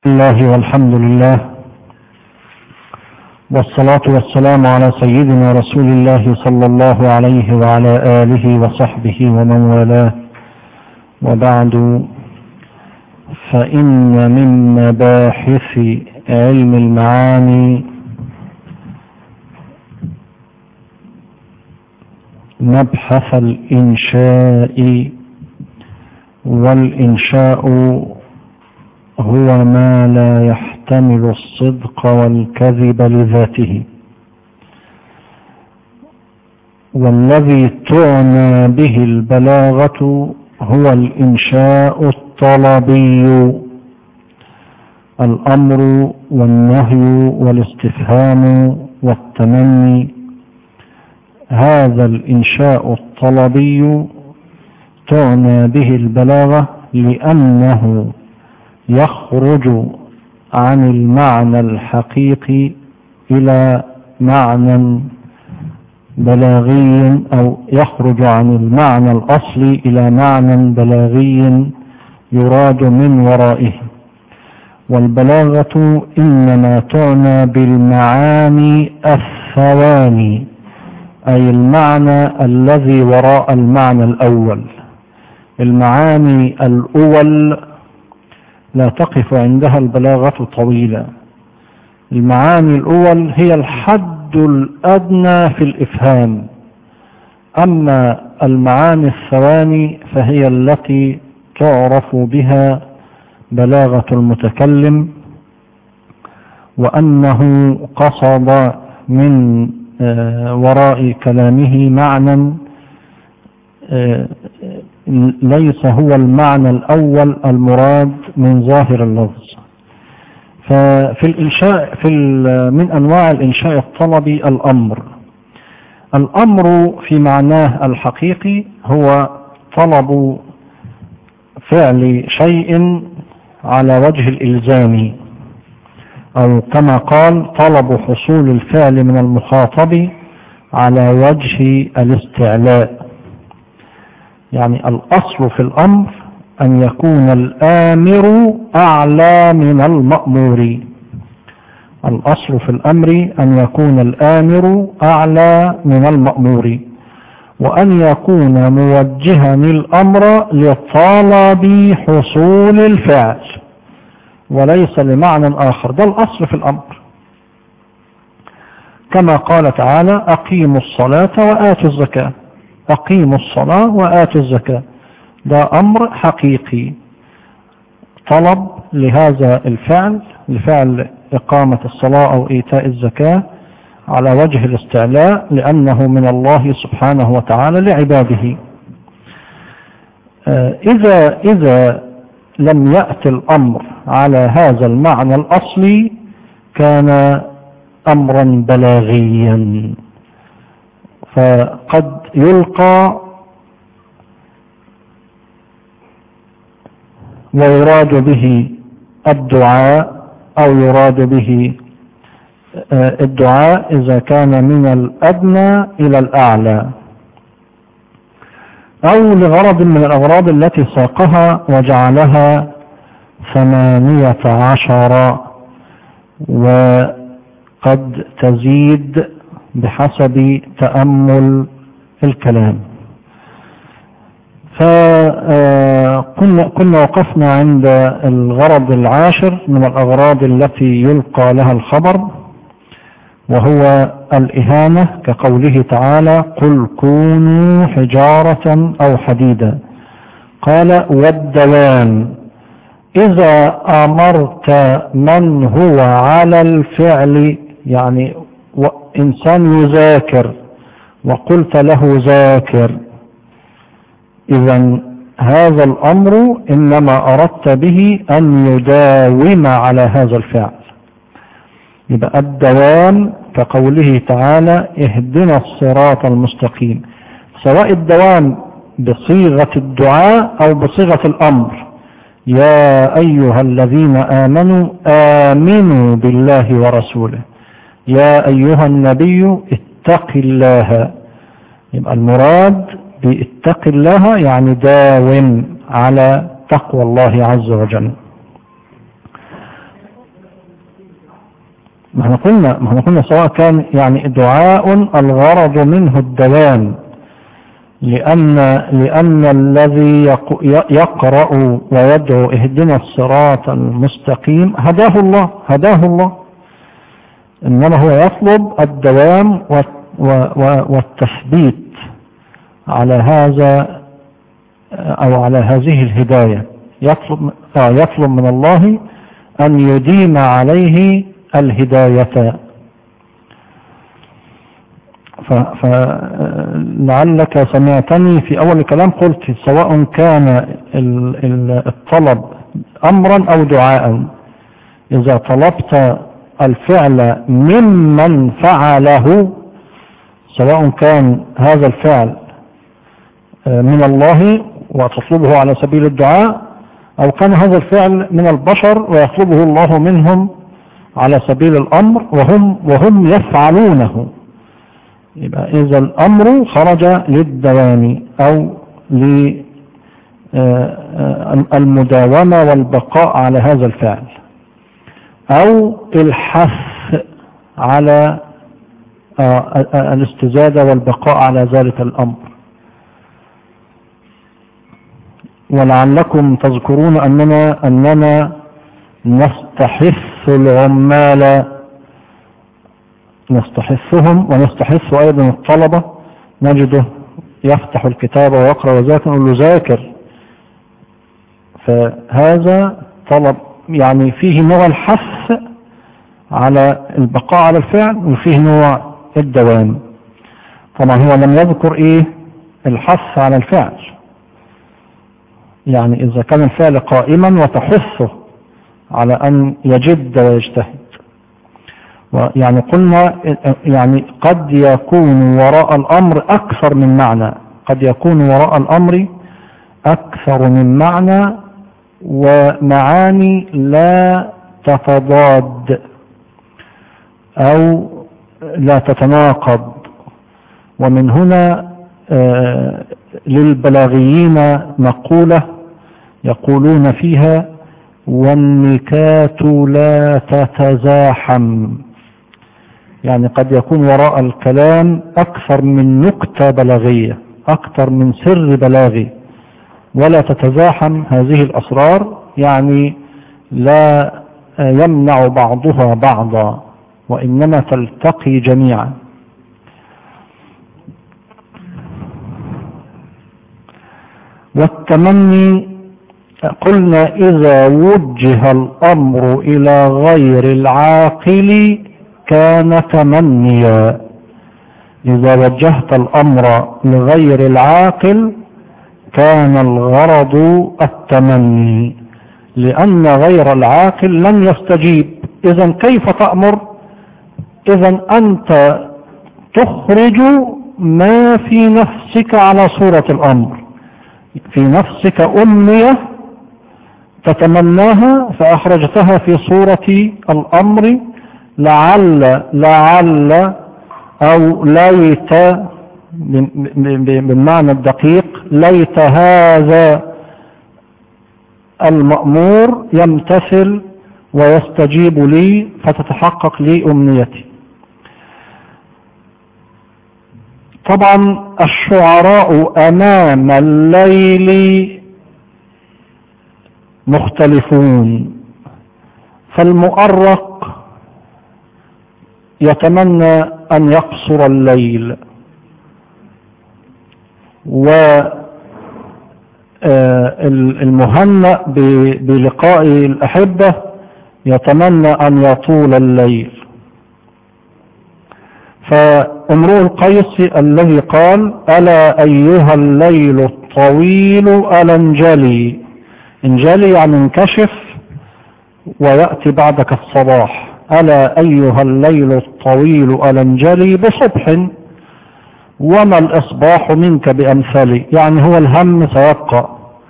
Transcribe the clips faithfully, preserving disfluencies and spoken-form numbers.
الله والحمد لله والصلاة والسلام على سيدنا رسول الله صلى الله عليه وعلى آله وصحبه ومن والاه، وبعد، فإن من مباحث علم المعاني مبحث الإنشاء، والإنشاء هو ما لا يحتمل الصدق والكذب لذاته، والذي تعنى به البلاغة هو الإنشاء الطلبي، الأمر والنهي والاستفهام والتمني. هذا الإنشاء الطلبي تعنى به البلاغة لأنه يخرج عن المعنى الحقيقي إلى معنى بلاغي، أو يخرج عن المعنى الأصلي إلى معنى بلاغي يراد من ورائه. والبلاغة إنما تعنى بالمعاني الثواني، أي المعنى الذي وراء المعنى الأول. المعاني الأول لا تقف عندها البلاغة طويلة. المعاني الأول هي الحد الأدنى في الإفهام، أما المعاني الثواني فهي التي تعرف بها بلاغة المتكلم، وأنه قصد من وراء كلامه معنى ليس هو المعنى الأول المراد من ظاهر اللفظ. ففي الإنشاء في من أنواع الإنشاء الطلبي الأمر. الأمر في معناه الحقيقي هو طلب فعل شيء على وجه الإلزام، أو كما قال طلب حصول الفعل من المخاطب على وجه الاستعلاء. يعني الأصل في الأمر أن يكون الآمر أعلى من المأمور. الأصل في الأمر أن يكون الآمر أعلى من المأمور، وأن يكون موجها الأمر لطلب حصول الفعل وليس لمعنى آخر. ده الأصل في الأمر، كما قال تعالى: أقيموا الصلاة وآتوا الزكاة. أقيموا الصلاة وآتوا الزكاة، ده أمر حقيقي، طلب لهذا الفعل، لفعل إقامة الصلاة أو إيتاء الزكاة على وجه الاستعلاء، لأنه من الله سبحانه وتعالى لعباده. إذا إذا لم يأتي الأمر على هذا المعنى الأصلي كان أمرا بلاغيا، فقد يلقى ويراد به الدعاء، أو يراد به الدعاء إذا كان من الأدنى إلى الأعلى، أو لغرض من الأغراض التي ساقها وجعلها ثمانية عشر، وقد تزيد بحسب تأمل الكلام. فكنا كنا وقفنا عند الغرض العاشر من الأغراض التي يلقى لها الخبر، وهو الإهانة، كقوله تعالى: قل كونوا حجارة أو حديدا. قال: والدوام، إذا أمرت من هو على الفعل، يعني إنسان يذاكر وقلت له ذاكر، إذن هذا الأمر إنما أردت به أن يداوم على هذا الفعل. يبقى الدوام كقوله تعالى: اهدنا الصراط المستقيم، سواء الدوام بصيغة الدعاء أو بصيغة الأمر: يا أيها الذين آمنوا آمنوا بالله ورسوله، يا أيها النبي اتق الله. يبقى المراد باتق الله يعني داوم على تقوى الله عز وجل. ما احنا قلنا ما احنا قلنا سواء كان يعني دعاء الغرض منه الدوام، لأن لأن الذي يقرأ ويدعو اهدنا الصراط المستقيم هداه الله هداه الله، إنما هو يطلب الدوام والتثبيت على هذا أو على هذه الهداية، يطلب يطلب من الله أن يديم عليه الهداية. فلعلك سمعتني في أول الكلام قلت سواء كان الطلب أمرا أو دعاء، إذا طلبت الفعل ممن فعله، سواء كان هذا الفعل من الله وتطلبه على سبيل الدعاء، أو كان هذا الفعل من البشر ويطلبه الله منهم على سبيل الأمر وهم, وهم يفعلونه، يبقى إذا الأمر خرج للدوام أو للمداومة والبقاء على هذا الفعل، أو الحث على الاستزادة والبقاء على ذلك الأمر. ولعلكم تذكرون أننا, أننا نستحث العمال، نستحثهم ونستحث أيضا الطلبة، نجده يفتح الكتاب ويقرأ وذاكر نقول له ذاكر، فهذا طلب يعني فيه نوع الحث على البقاء على الفعل وفيه نوع الدوام. طبعا هو لم يذكر ايه الحث على الفعل، يعني إذا كان الفعل قائما وتحثه على أن يجد ويجتهد. يعني قلنا يعني قد يكون وراء الأمر أكثر من معنى، قد يكون وراء الأمر أكثر من معنى ومعاني لا تتضاد أو لا تتناقض. ومن هنا آه للبلاغيين مقولة يقولون فيها والنكات لا تتزاحم، يعني قد يكون وراء الكلام أكثر من نكتة بلاغية، أكثر من سر بلاغي، ولا تتزاحم هذه الأسرار، يعني لا يمنع بعضها بعضا وإنما تلتقي جميعا. والتمني قلنا إذا وجه الأمر إلى غير العاقل كان تمنيا، إذا وجهت الأمر لغير العاقل كان الغرض التمني، لأن غير العاقل لن يستجيب. إذن كيف تأمر؟ إذن أنت تخرج ما في نفسك على صورة الأمر، في نفسك أمنية تتمناها فأخرجتها في صورة الأمر، لعل لعل أو ليت بالمعنى الدقيق، ليت هذا المأمور يمتثل ويستجيب لي فتتحقق لي أمنيتي. طبعا الشعراء أمام الليل مختلفون، فالمؤرق يتمنى أن يقصر الليل، والمهنأ بلقاء الأحبة يتمنى أن يطول الليل. فامرؤ القيس الذي قال ألا أيها الليل الطويل ألا انجلي، انجلي يعني انكشف ويأتي بعدك الصباح، ألا أيها الليل الطويل ألا انجلي بصبح وما الإصباح منك بأمثالي، يعني هو الهم سيبقى.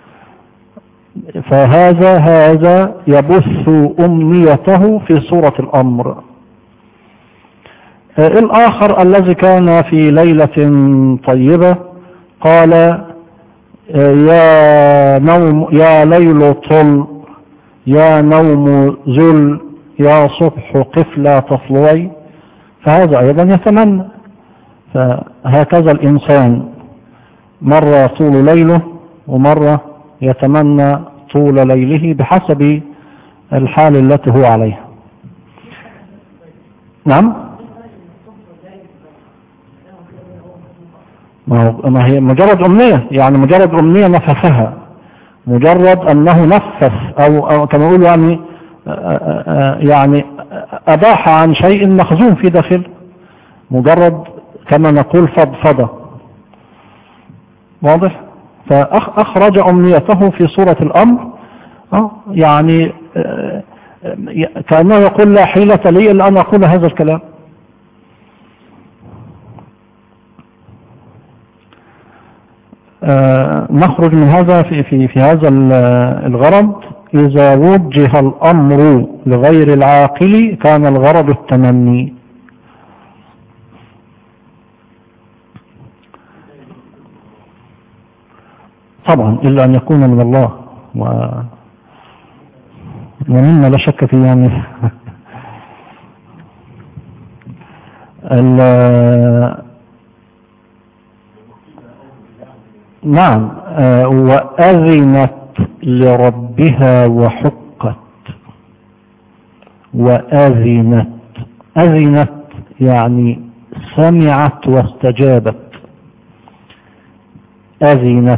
فهذا هذا يبث أمنيته في صورة الأمر. الآخر الذي كان في ليلة طيبة قال يا نوم يا ليل طل، يا نوم ذل، يا صبح قف لا تطلعي، فهذا أيضا يتمنى. فهكذا الإنسان مرة طول ليله ومرة يتمنى طول ليله بحسب الحال التي هو عليها. نعم، ما هي مجرد أمنية، يعني مجرد أمنية نفسها، مجرد أنه نفس أو, أو كما يقول يعني يعني أباح عن شيء مخزون في داخل، مجرد كما نقول فضفضة. واضح؟ فأخرج أمنيته في صورة الأمر، يعني كأنه يقول لا حيلة لي إلا أن أقول هذا الكلام. نخرج من هذا في, في, في هذا الغرض: إذا وجه الأمر لغير العاقل كان الغرض التمني. طبعا إلا أن يكون من الله، ومما لا شك فيه يعني نعم. وأذنت لربها وحقت. وأذنت، أذنت يعني سمعت واستجابت. أذنت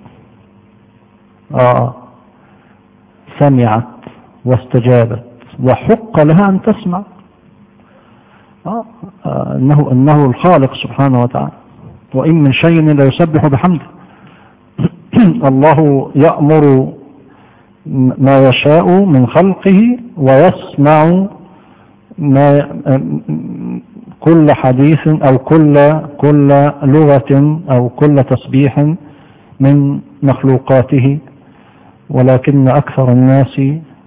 آه سمعت واستجابت، وحق لها أن تسمع. آه آه إنه, إنه الخالق سبحانه وتعالى، وإن من شيء لا يسبح بحمده. الله يأمر ما يشاء من خلقه ويسمع ما كل حديث أو كل كل لغة أو كل تسبيح من مخلوقاته، ولكن أكثر الناس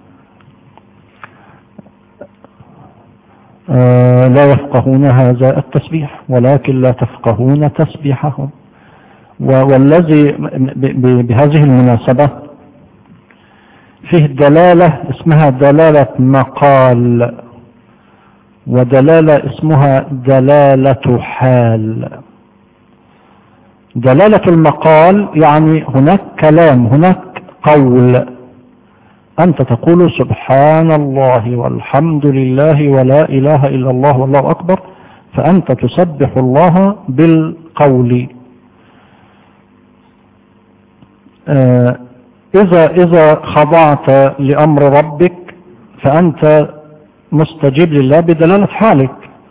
لا يفقهون هذا التسبيح، ولكن لا تفقهون تسبيحهم. والذي بهذه المناسبة فيه دلالة اسمها دلالة مقال، ودلالة اسمها دلالة حال. دلالة المقال يعني هناك كلام، هناك قول، أنت تقول سبحان الله والحمد لله ولا إله إلا الله والله أكبر، فأنت تسبح الله بالقول. آه إذا إذا خضعت لأمر ربك فأنت مستجيب لله بدلالة حالك.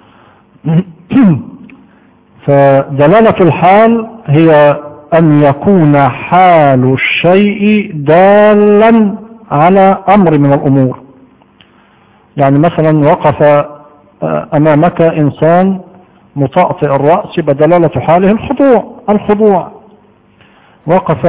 فدلالة الحال هي أن يكون حال الشيء دالا على أمر من الأمور. يعني مثلا وقف أمامك إنسان مطأطئ الرأس، بدلالة حاله الخضوع الخضوع وقف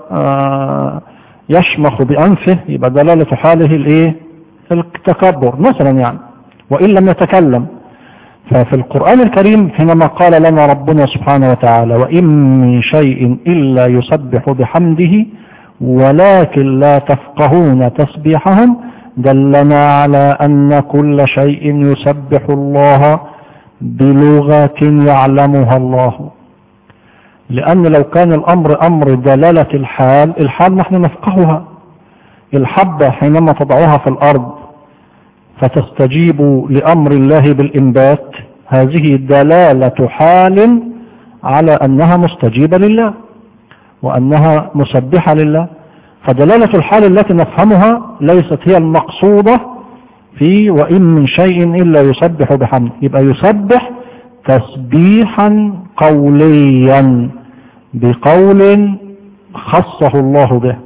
يشمخ بأنفه، يبقى دلالة حاله الايه؟ التكبر مثلا يعني، وإن لم يتكلم. ففي القرآن الكريم حينما قال لنا ربنا سبحانه وتعالى وإن من شيء إلا يسبح بحمده ولكن لا تفقهون تسبيحهم، دلنا على أن كل شيء يسبح الله بلغة يعلمها الله. لأن لو كان الأمر أمر دلالة الحال، الحال نحن نفقهها. الحبة حينما تضعها في الأرض فتستجيب لأمر الله بالإنبات، هذه دلالة حال على أنها مستجيبة لله وأنها مسبحة لله. فدلالة الحال التي نفهمها ليست هي المقصودة في وإن من شيء إلا يسبح بحمده. يبقى يسبح تسبيحا قوليا بقول خصه الله به.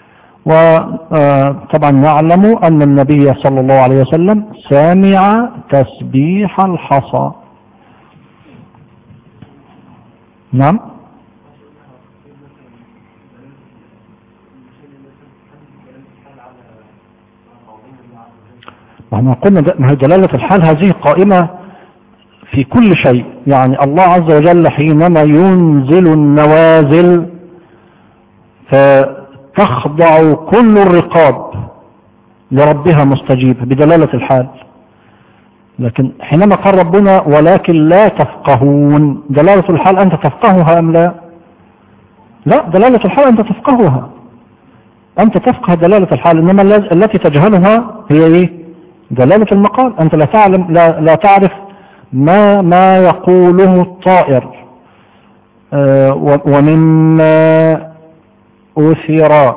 وطبعا نعلم أن النبي صلى الله عليه وسلم سمع تسبيح الحصى. نعم، وما قلنا دلالة الحال هذه قائمة في كل شيء. يعني الله عز وجل حينما ينزل النوازل فتخضع كل الرقاب لربها مستجيبة بدلالة الحال. لكن حينما قال ربنا ولكن لا تفقهون، دلالة الحال أنت تفقهها أم لا؟ لا، دلالة الحال أنت تفقهها، أنت تفقه دلالة الحال، إنما التي تجهلها هي إيه؟ دلالة المقال. أنت لا تعلم لا, لا تعرف ما ما يقوله الطائر. آه ومما أثر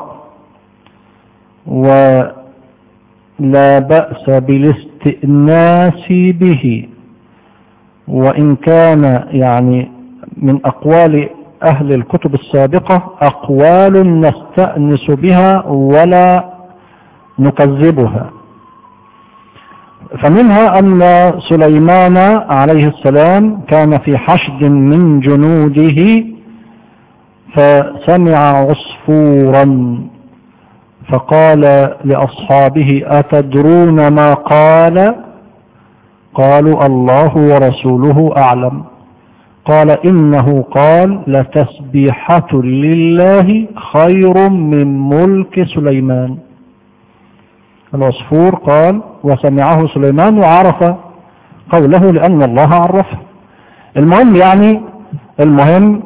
ولا بأس بالاستئناس به، وإن كان يعني من أقوال أهل الكتب السابقة أقوال نستأنس بها ولا نكذبها. فمنها أن سليمان عليه السلام كان في حشد من جنوده فسمع عصفورا فقال لأصحابه أتدرون ما قال؟ قالوا الله ورسوله أعلم. قال إنه قال لتسبيحة لله خير من ملك سليمان. العصفور قال وسمعه سليمان وعرف قوله لأن الله عرفه. المهم يعني المهم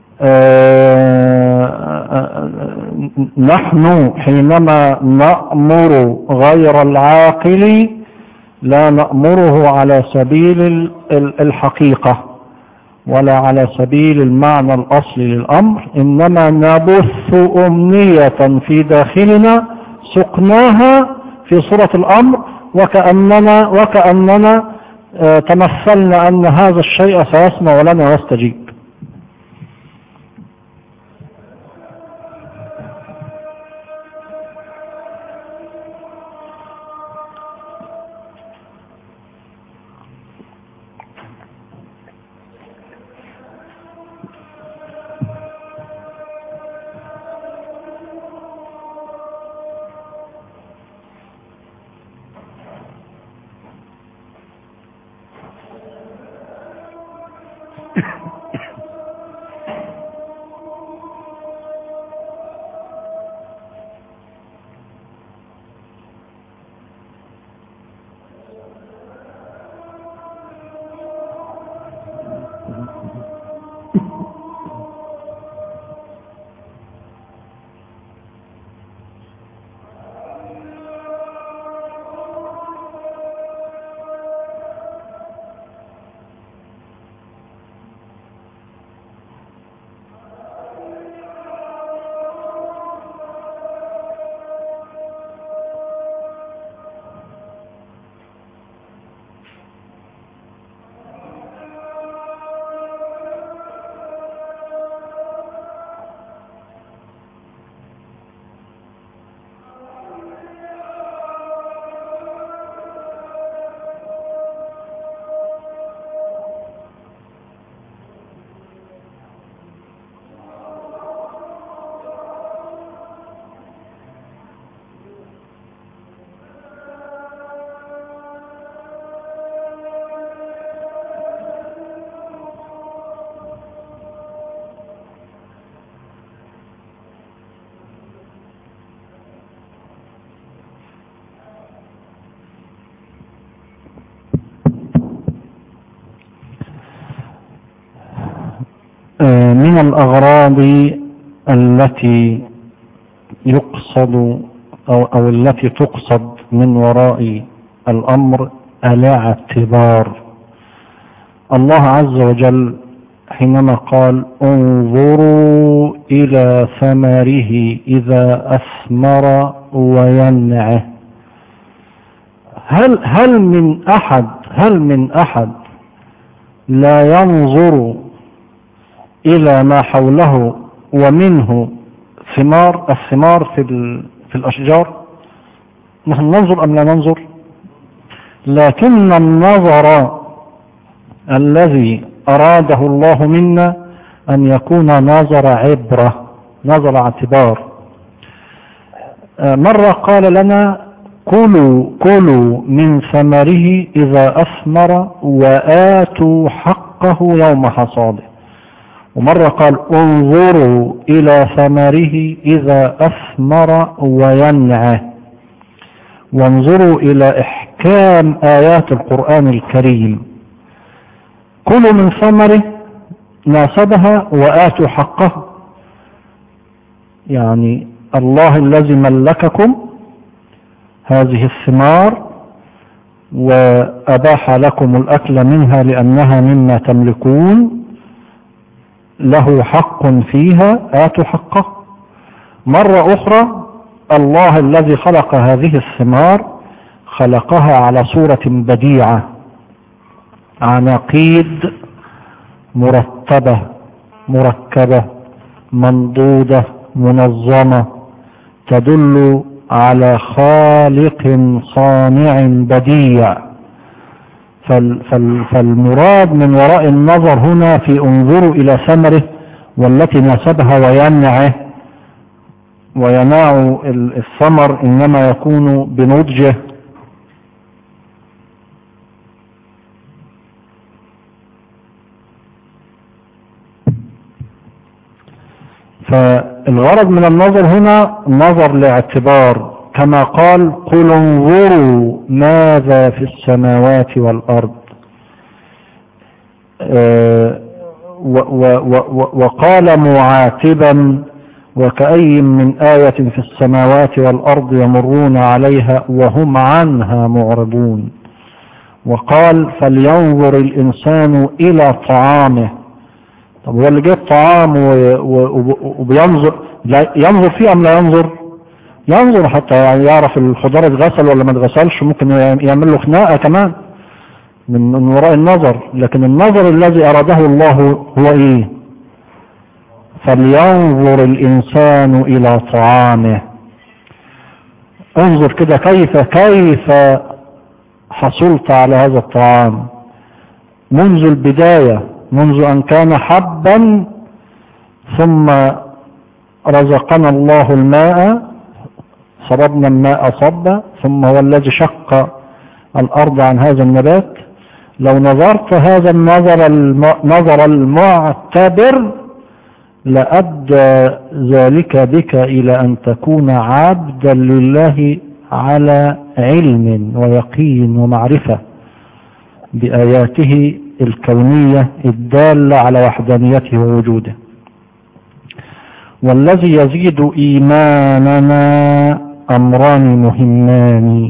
آآ آآ نحن حينما نأمر غير العاقل لا نأمره على سبيل الحقيقة ولا على سبيل المعنى الأصلي للأمر، إنما نبث أمنية في داخلنا سقناها في صورة الأمر، وكأننا, وكأننا تمثلنا أن هذا الشيء سيسمع لنا ويستجيب. من الأغراض التي يقصد أو, أو التي تقصد من وراء الأمر الاعتبار. الله عز وجل حينما قال انظروا إلى ثمره إذا أثمر وينعه، هل هل من أحد هل من أحد لا ينظر إلى ما حوله ومنه ثمار الثمار في في الأشجار؟ نحن ننظر أم لا ننظر؟ لكن النظر الذي أراده الله منا أن يكون نظر عبرة، نظر اعتبار. مرة قال لنا كلوا كلوا من ثمره إذا أثمر وآتوا حقه يوم حصاده، ومرة قال انظروا إلى ثمره إذا أثمر وينعه. وانظروا إلى إحكام آيات القرآن الكريم. كلوا من ثمره ناسبها وآتوا حقه. يعني الله الذي ملككم هذه الثمار وأباح لكم الأكل منها لأنها مما تملكون له حق فيها، آتوا حقه. مرة أخرى الله الذي خلق هذه الثمار خلقها على صورة بديعة، عناقيد مرتبة مركبة منضودة منظمة تدل على خالق صانع بديع. فال فال فالمراد من وراء النظر هنا في انظروا إلى ثمره والتي ناسبها وينعه، ويناع الثمر إنما يكون بنضجه. فالغرض من النظر هنا نظر لاعتبار، كما قال قل انظروا ماذا في السماوات والأرض. آه وقال معاتبا وكأي من آية في السماوات والأرض يمرون عليها وهم عنها معرضون. وقال فلينظر الإنسان إلى طعامه. طب هو اللي جايب طعام وبينظر ينظر فيه أم لا ينظر؟ ينظر حتى يعني يعرف الخضار اتغسل ولا ما اتغسلش، ممكن يعمل له خناقة كمان من وراء النظر. لكن النظر الذي أراده الله هو إيه؟ فلينظر الإنسان إلى طعامه. انظر كده كيف كيف حصلت على هذا الطعام منذ البداية، منذ أن كان حبا ثم رزقنا الله الماء صببنا الماء صبا ثم هو الذي شق الأرض عن هذا النبات. لو نظرت هذا النظر النظر المعتبر لأدى ذلك بك إلى أن تكون عبدا لله على علم ويقين ومعرفة بآياته الكونية الدالة على وحدانيته ووجوده. والذي يزيد إيماننا أمران مهمان: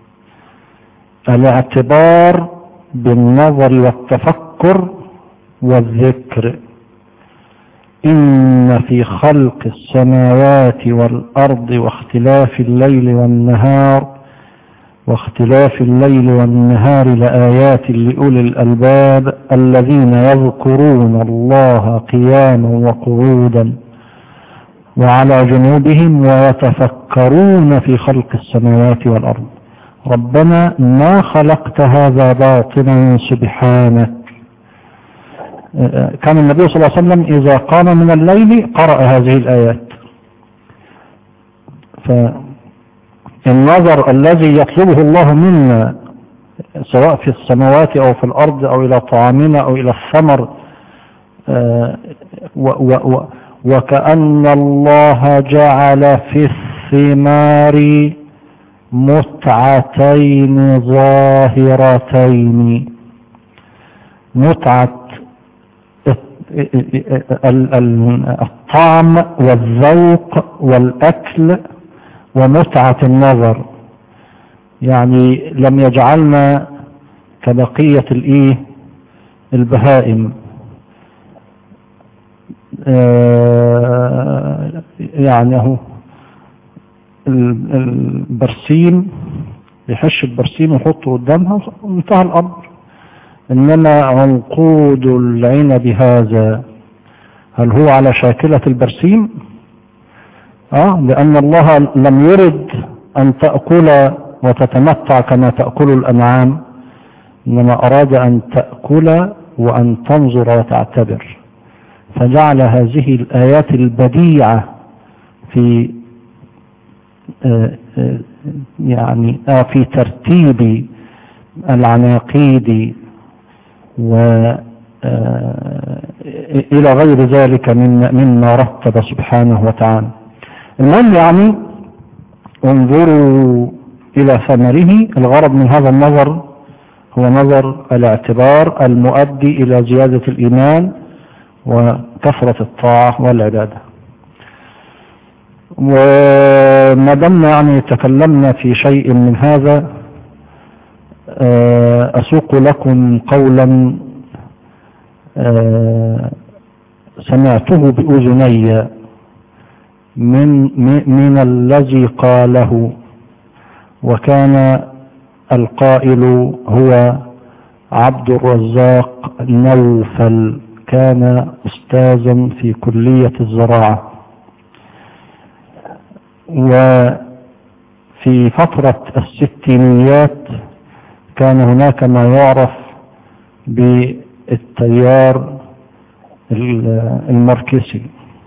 الاعتبار بالنظر والتفكر والذكر. إن في خلق السماوات والأرض واختلاف الليل والنهار واختلاف الليل والنهار لآيات لأولي الألباب الذين يذكرون الله قياما وقعودا وعلى جنوبهم ويتفكرون في خلق السماوات والأرض ربنا ما خلقت هذا باطلا سبحانك. كان النبي صلى الله عليه وسلم إذا قام من الليل قرأ هذه الآيات. فالنظر الذي يطلبه الله منا سواء في السماوات أو في الأرض أو إلى طعامنا أو إلى الثمر، وكأن الله جعل في الثمار متعتين ظاهرتين: متعة الطعم والذوق والأكل ومتعة النظر. يعني لم يجعلنا كبقية الإيه البهائم. آه يعني اهو البرسيم يحش البرسيم ويحطه قدامها وانتهى الأمر. إنما عنقود العنب هذا هل هو على شاكلة البرسيم؟ آه لأن الله لم يرد أن تأكل وتتمتع كما تأكل الأنعام، إنما أراد أن تأكل وأن تنظر وتعتبر، فجعل هذه الآيات البديعة في آه آه يعني آه في ترتيب العناقيد وإلى غير ذلك من مما رتب سبحانه وتعالى. المهم يعني انظروا إلى ثمره. الغرض من هذا النظر هو نظر الاعتبار المؤدي إلى زيادة الإيمان وكثرة الطاعة والعبادة. وما دمنا يعني تكلمنا في شيء من هذا، أسوق لكم قولا سمعته بأذني من, من الذي قاله، وكان القائل هو عبد الرزاق نوفل، كان أستاذا في كلية الزراعة. وفي فترة الستينيات كان هناك ما يعرف بالتيار الماركسي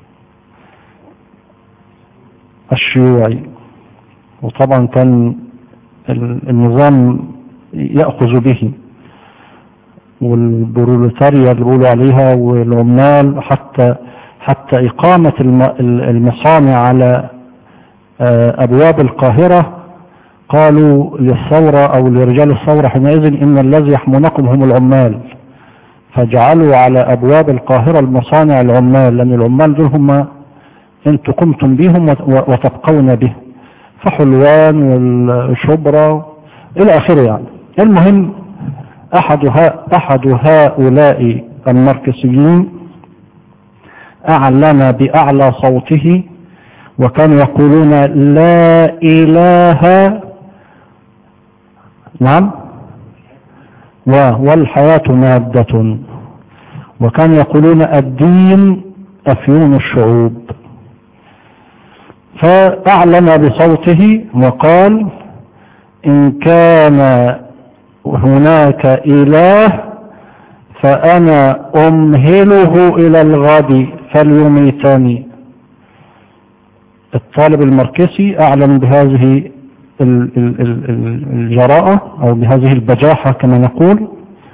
الشيوعي، وطبعا كان النظام يأخذ به، والبروليتاريا اللي بيقولوا عليها والعمال، حتى حتى إقامة المصانع على أبواب القاهرة قالوا للثورة أو لرجال الثورة حينئذ إن الذي يحمونكم هم العمال، فجعلوا على أبواب القاهرة المصانع العمال، لأن العمال دول هم أنتم قمتم بهم وتبقون به، فحلوان والشبرة إلى آخره. يعني المهم أحد, أحد هؤلاء الماركسيين أعلن بأعلى صوته، وكانوا يقولون لا إله نعم والحياة مادة، وكانوا يقولون الدين أفيون الشعوب. فأعلن بصوته وقال إن كان هناك إله فأنا أمهله إلى الغد فليميتني. الطالب الماركسي أعلن بهذه الجراءة أو بهذه البجاحة كما نقول،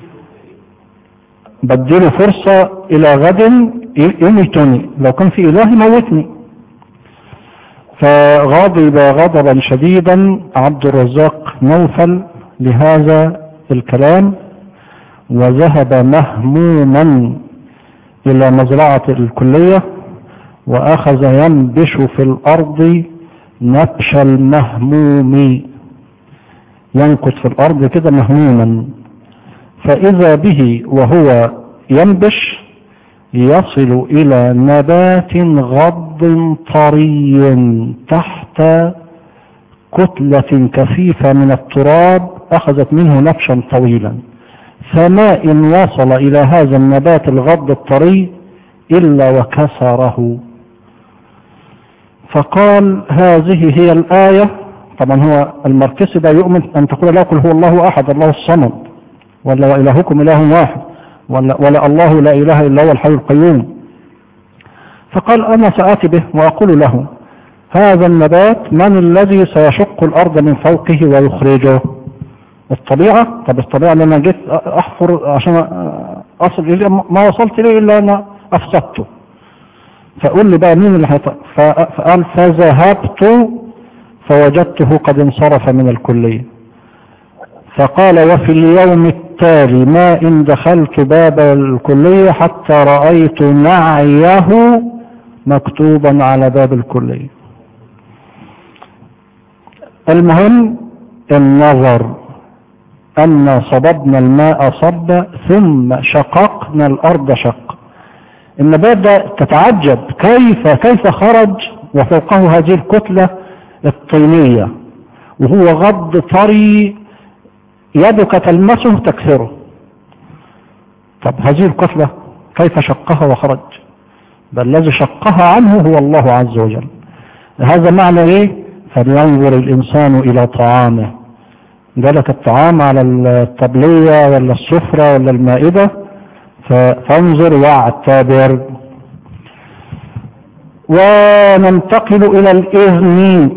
بدله فرصة إلى غد يميتني، لو كان في إله موتني. فغضب غضبا شديدا عبد الرزاق نوفل لهذا الكلام، وذهب مهموما إلى مزرعة الكلية، وأخذ ينبش في الأرض نبش المهموم، ينكت في الأرض كده مهموما، فإذا به وهو ينبش يصل إلى نبات غض طري تحت كتلة كثيفة من التراب أخذت منه نبشا طويلا، فما إن وصل إلى هذا النبات الغض الطري إلا وكسره. فقال هذه هي الآية. طبعا هو الماركسي ده يؤمن أن تقول لا قل هو الله أحد الله الصمد، ولا وإلهكم إله واحد، ولا, ولا الله لا إله إلا هو الحي القيوم. فقال أنا سآتي به وأقول له هذا النبات من الذي سيشق الأرض من فوقه ويخرجه؟ الطبيعة. طب الطبيعة لما جيت أحفر عشان أصل إليه ما وصلت إليه إلا أنا أفسدته، فقول لي بقى مين اللي هيطلع؟ فقال فذهبت فوجدته قد انصرف من الكلية. فقال وفي اليوم التالي ما إن دخلت باب الكلية حتى رأيت نعيه مكتوبا على باب الكلية. المهم النظر أن صببنا الماء صب ثم شققنا الأرض شق. النبات ده تتعجب كيف كيف خرج وفوقه هذه الكتلة الطينية وهو غض طري يدك تلمسه تكسره. طب هذه الكتلة كيف شقها وخرج؟ بل الذي شقها عنه هو الله عز وجل. هذا معنى ايه؟ فلينظر الإنسان إلى طعامه. جالك الطعام على الطبلية ولا السفرة ولا المائدة، فانظر واعتبر. وننتقل إلى الإذن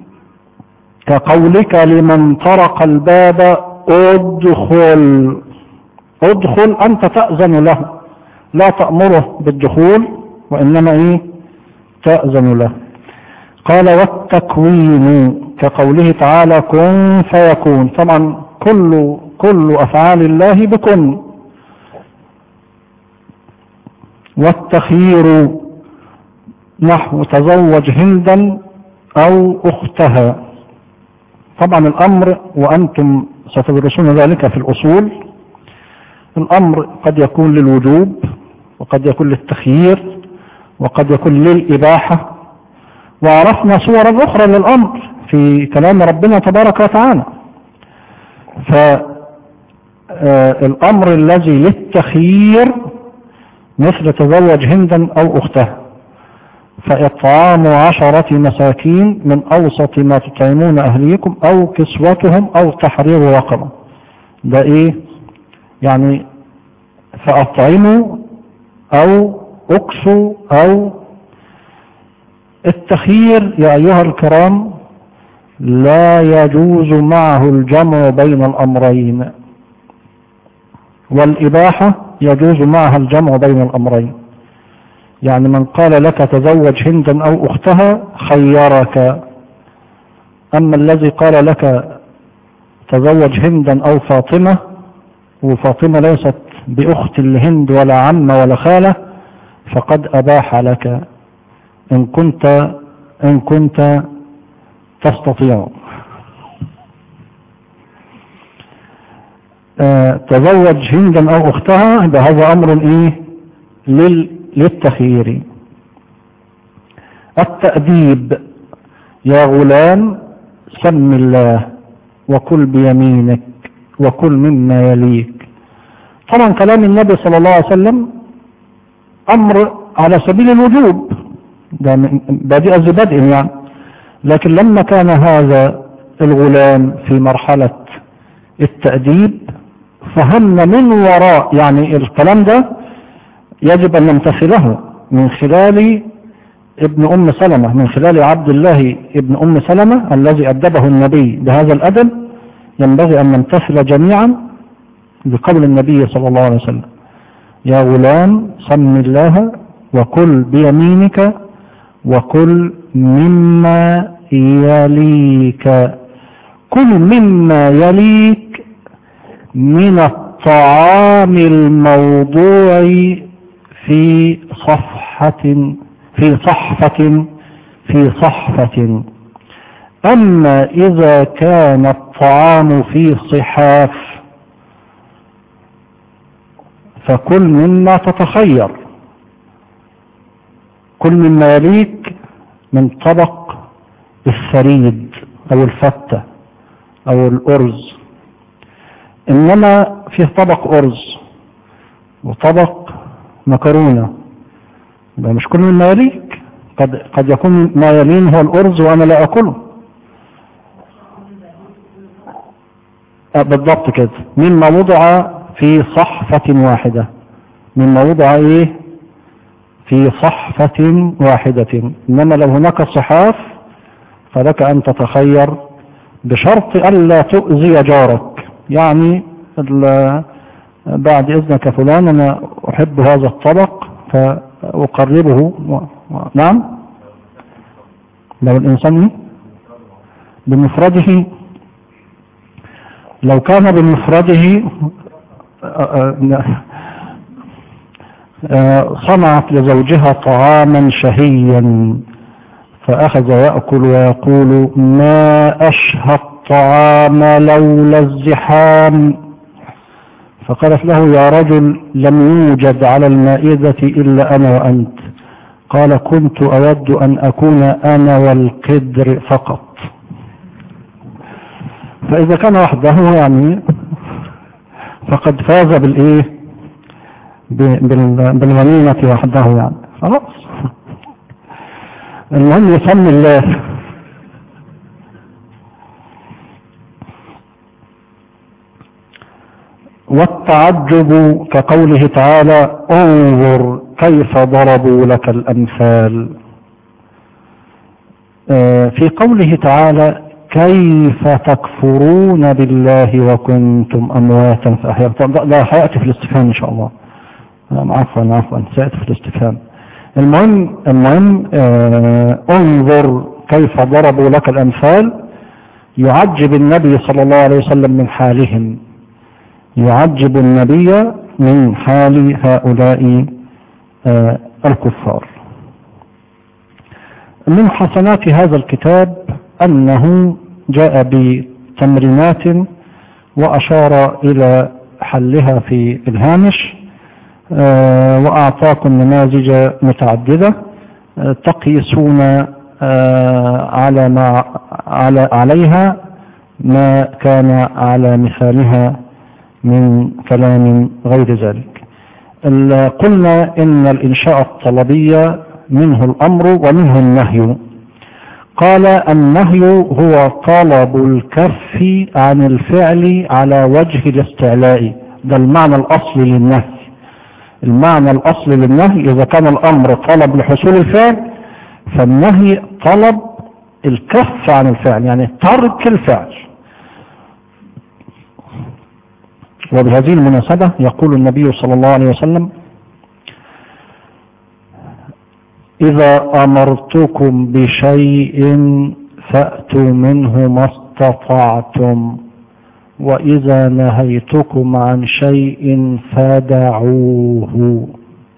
كقولك لمن طرق الباب ادخل. ادخل أنت تأذن له، لا تأمره بالدخول وإنما إيه؟ تأذن له. قال والتكوين كقوله تعالى كن فيكون. طبعا كل كل أفعال الله بكن. والتخيير نحو تزوج هندا أو أختها. طبعا الأمر وأنتم ستدرسون ذلك في الأصول، الأمر قد يكون للوجوب وقد يكون للتخيير وقد يكون للإباحة، وعرفنا صورا أخرى للأمر في كلام ربنا تبارك وتعالى. فالأمر الذي للتخيير مثل تزوج هندا أو أختها، فإطعام عشرة مساكين من أوسط ما تطعمون أهليكم أو كسوتهم أو تحرير رقبة. ده إيه يعني؟ فأطعموا أو أكسوا أو. التخيير يا أيها الكرام لا يجوز معه الجمع بين الأمرين، والإباحة يجوز معها الجمع بين الأمرين. يعني من قال لك تزوج هندا أو أختها خيرك، أما الذي قال لك تزوج هندا أو فاطمة، وفاطمة ليست بأخت لهند ولا عم ولا خالة، فقد أباح لك إن كنت إن كنت تستطيع. آه تزوج هندا أو أختها، بهذا أمر إيه لل للتخيير. التأديب يا غلام سم الله وكل بيمينك وكل مما يليك. طبعا كلام النبي صلى الله عليه وسلم أمر على سبيل الوجوب، ده بادئ بدء يعني، لكن لما كان هذا الغلام في مرحلة التأديب فهم من وراء، يعني الكلام ده يجب أن نمتثله من خلال ابن أم سلمة، من خلال عبد الله ابن أم سلمة الذي أدبه النبي بهذا الأدب. ينبغي أن نمتثل جميعا بقول النبي صلى الله عليه وسلم يا غلام سم الله وكل بيمينك وكل مما يليك. كل مما يليك من الطعام الموضوع في صفحة في صحفة في صحفة. أما إذا كان الطعام في صحاف فكل مما تتخير. كل مما يليك من طبق الثريد أو الفتة أو الأرز، إنما فيه طبق أرز وطبق مكرونة، مش كل مما يليك. قد, قد يكون ما يلين هو الأرز وأنا لا أكله. بالضبط كده، مما وضع في صحفة واحدة، مما وضع إيه في صحفة واحدة. إنما لو هناك صحاف فلك أن تتخير بشرط ألا تؤذي جارك. يعني بعد إذنك فلان أنا أحب هذا الطبق فأقربه و... و... نعم. لو الإنسان بمفرده، لو كان بمفرده صنعت لزوجها طعاما شهيا فأخذ يأكل ويقول ما أشهى الطعام لولا الزحام، فقالت له يا رجل لم يوجد على المائدة إلا أنا وأنت. قال كنت أود أن أكون أنا والقدر فقط. فإذا كان وحده يعني فقد فاز بالإيه بالغنيمة وحده يعني، خلاص. المهم يسمي الله. والتعجب كقوله تعالى انظر كيف ضربوا لك الأمثال. في قوله تعالى كيف تكفرون بالله وكنتم أمواتا فأحياكم، لا هيأتي في الاستفهام إن شاء الله. عفوا عفوا سيأتي في الاستفهام. المهم المهم آه انظر كيف ضربوا لك الأمثال، يعجب النبي صلى الله عليه وسلم من حالهم، يعجب النبي من حال هؤلاء آه الكفار. من حسنات هذا الكتاب أنه جاء بتمرينات وأشار إلى حلها في الهامش، آه وأعطاكم نماذج متعددة آه تقيسون آه على ما على عليها ما كان على مثالها من كلام غير ذلك. قلنا إن الإنشاء الطلبية منه الأمر ومنه النهي. قال النهي هو طلب الكف عن الفعل على وجه الاستعلاء، ده المعنى الأصلي للنهي. المعنى الأصلي للنهي إذا كان الأمر طلب لحصول الفعل، فالنهي طلب الكف عن الفعل، يعني ترك الفعل. وبهذه المناسبة يقول النبي صلى الله عليه وسلم: إذا أمرتكم بشيء فأتوا منه ما استطعتم، وإذا نهيتكم عن شيء فدعوه.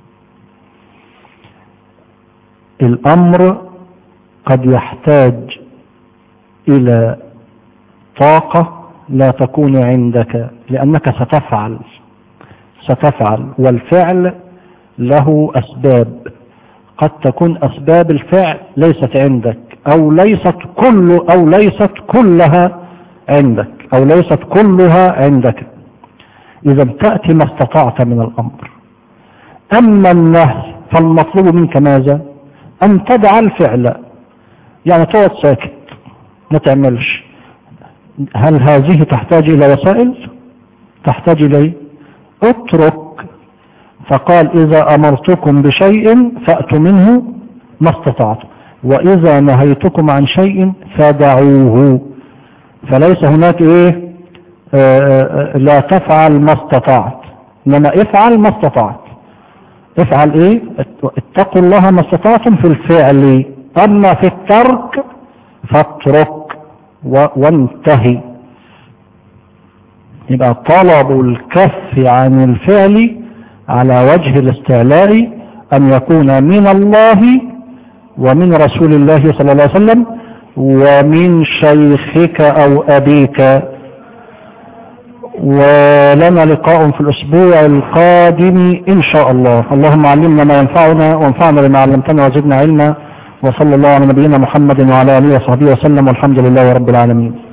الأمر قد يحتاج إلى طاقة لا تكون عندك، لأنك ستفعل ستفعل والفعل له أسباب، قد تكون أسباب الفعل ليست عندك، أو ليست كل أو ليست كلها عندك أو ليست كلها عندك. إذا تأتي ما استطعت من الأمر. أما النهي فالمطلوب منك ماذا؟ أن تدع الفعل، يعني تقعد ساكت ما تعملش. هل هذه تحتاج إلى وسائل؟ تحتاج إليه؟ اترك. فقال: إذا أمرتكم بشيء فأتوا منه ما استطعتم، وإذا نهيتكم عن شيء فدعوه. فليس هناك إيه آه لا تفعل ما استطعت، إنما افعل ما استطعت. افعل إيه؟ اتقوا الله ما استطعتم في الفعل، أما في الترك فاترك وانتهي. يبقى طلب الكف عن الفعل على وجه الاستعلاء أن يكون من الله ومن رسول الله صلى الله عليه وسلم ومن شيخك أو أبيك. ولنا لقاء في الأسبوع القادم إن شاء الله. اللهم علمنا ما ينفعنا وانفعنا بما علمتنا وزدنا علما، وصلى الله على نبينا محمد وعلى آله وصحبه وسلم، والحمد لله رب العالمين.